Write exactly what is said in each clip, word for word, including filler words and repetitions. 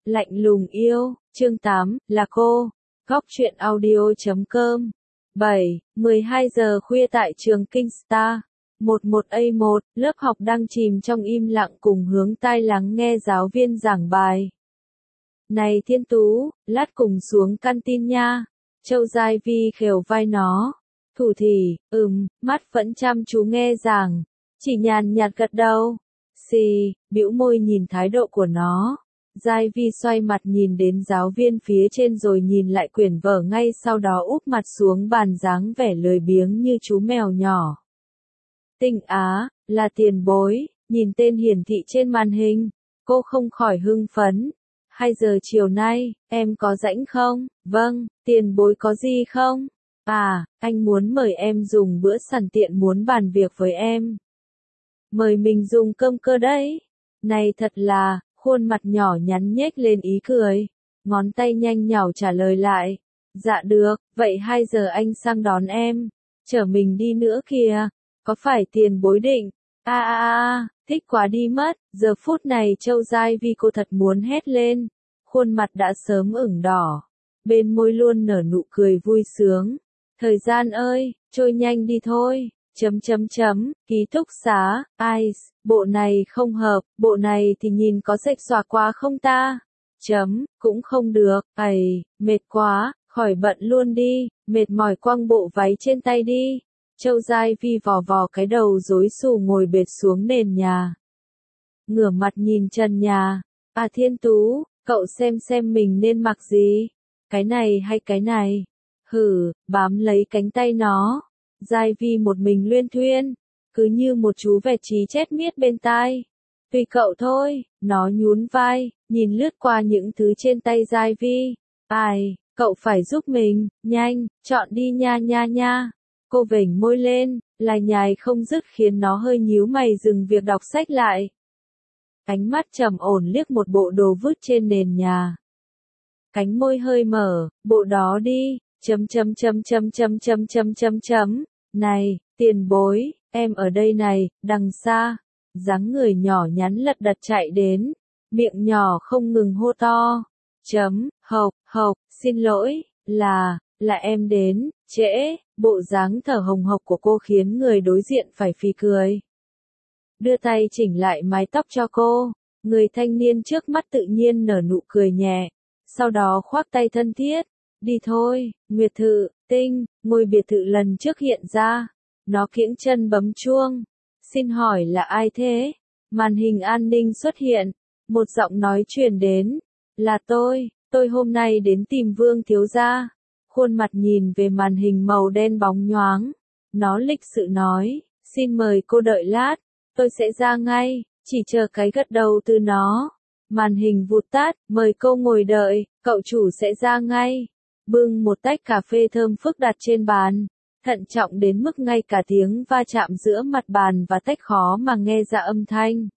Lạnh lùng yêu, chương tám, là cô. Góc truyện audio chấm com. bảy, mười hai giờ khuya tại trường Kingstar. mười một A một, lớp học đang chìm trong im lặng cùng hướng tai lắng nghe giáo viên giảng bài. Này Thiên Tú, lát cùng xuống canteen nha. Châu Giai Vi khều vai nó. Thủ thì, ừm, mắt vẫn chăm chú nghe giảng. Chỉ nhàn nhạt gật đầu. Xì, bĩu môi nhìn thái độ của nó. Giai Vi xoay mặt nhìn đến giáo viên phía trên rồi nhìn lại quyển vở ngay sau đó úp mặt xuống bàn dáng vẻ lười biếng như chú mèo nhỏ. Tinh Á, là tiền bối, nhìn tên hiển thị trên màn hình, cô không khỏi hưng phấn. Hai giờ chiều nay, em có rảnh không? Vâng, tiền bối có gì không? À, anh muốn mời em dùng bữa sẵn tiện muốn bàn việc với em. Mời mình dùng cơm cơ đấy. Này thật là, khuôn mặt nhỏ nhắn nhếch lên ý cười. Ngón tay nhanh nhảu trả lời lại. Dạ được, vậy hai giờ anh sang đón em. Chở mình đi nữa kìa. Có phải tiền bối định? A a a, thích quá đi mất. Giờ phút này Châu Giai Vi cô thật muốn hét lên. Khuôn mặt đã sớm ửng đỏ. Bên môi luôn nở nụ cười vui sướng. Thời gian ơi, trôi nhanh đi thôi. Chấm chấm chấm, ký túc xá, ice, bộ này không hợp, bộ này thì nhìn có sexy xòa quá không ta? Chấm, cũng không được, ầy, mệt quá, khỏi bận luôn đi, mệt mỏi quăng bộ váy trên tay đi. Châu Giai Vi vò vò cái đầu rối xù ngồi bệt xuống nền nhà. Ngửa mặt nhìn trần nhà, à Thiên Tú, cậu xem xem mình nên mặc gì? Cái này hay cái này? Hử, bám lấy cánh tay nó. Giai Vi một mình luyên thuyên, cứ như một chú vẹt trí chết miết bên tai. Tùy cậu thôi, nó nhún vai, nhìn lướt qua những thứ trên tay Giai Vi. Ai, cậu phải giúp mình, nhanh, chọn đi nha nha nha. Cô vểnh môi lên, lải nhải không dứt khiến nó hơi nhíu mày dừng việc đọc sách lại. Ánh mắt trầm ổn liếc một bộ đồ vứt trên nền nhà. Cánh môi hơi mở, bộ đó đi. Chấm chấm chấm chấm chấm chấm chấm chấm chấm. Này, tiền bối, em ở đây này, đằng xa. Dáng người nhỏ nhắn lật đật chạy đến. Miệng nhỏ không ngừng hô to. Chấm, hộc, hộc, xin lỗi, là, là em đến, trễ. Bộ dáng thở hồng hộc của cô khiến người đối diện phải phì cười. Đưa tay chỉnh lại mái tóc cho cô. Người thanh niên trước mắt tự nhiên nở nụ cười nhẹ. Sau đó khoác tay thân thiết. Đi thôi, Nguyệt Thự, Tinh, ngôi biệt thự lần trước hiện ra. Nó kiễng chân bấm chuông. Xin hỏi là ai thế? Màn hình an ninh xuất hiện. Một giọng nói truyền đến. Là tôi, tôi hôm nay đến tìm Vương thiếu gia. Khuôn mặt nhìn về màn hình màu đen bóng nhoáng. Nó lịch sự nói, xin mời cô đợi lát. Tôi sẽ ra ngay, chỉ chờ cái gật đầu từ nó. Màn hình vụt tắt, mời cô ngồi đợi, cậu chủ sẽ ra ngay. Bưng một tách cà phê thơm phức đặt trên bàn, thận trọng đến mức ngay cả tiếng va chạm giữa mặt bàn và tách khó mà nghe ra âm thanh.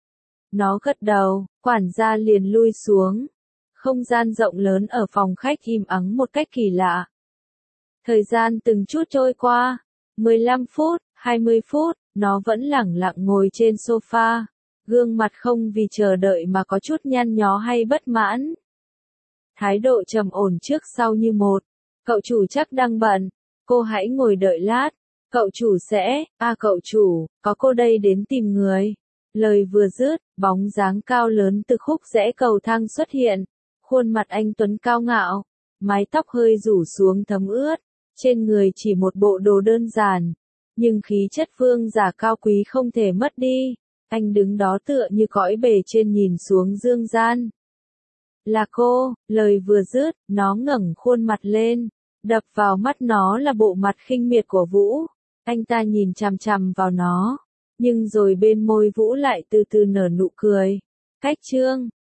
Nó gật đầu, quản gia liền lui xuống. Không gian rộng lớn ở phòng khách im ắng một cách kỳ lạ. Thời gian từng chút trôi qua, mười lăm phút, hai mươi phút, nó vẫn lẳng lặng ngồi trên sofa, gương mặt không vì chờ đợi mà có chút nhăn nhó hay bất mãn. Thái độ trầm ổn trước sau như một. Cậu chủ chắc đang bận. Cô hãy ngồi đợi lát. Cậu chủ sẽ, à cậu chủ, có cô đây đến tìm người. Lời vừa dứt, bóng dáng cao lớn từ khúc rẽ cầu thang xuất hiện. Khuôn mặt anh tuấn cao ngạo. Mái tóc hơi rủ xuống thấm ướt. Trên người chỉ một bộ đồ đơn giản. Nhưng khí chất vương giả cao quý không thể mất đi. Anh đứng đó tựa như cõi bề trên nhìn xuống dương gian. Là cô, lời vừa dứt, nó ngẩng khuôn mặt lên, đập vào mắt nó là bộ mặt khinh miệt của Vũ. Anh ta nhìn chằm chằm vào nó, nhưng rồi bên môi Vũ lại từ từ nở nụ cười. Cách chương,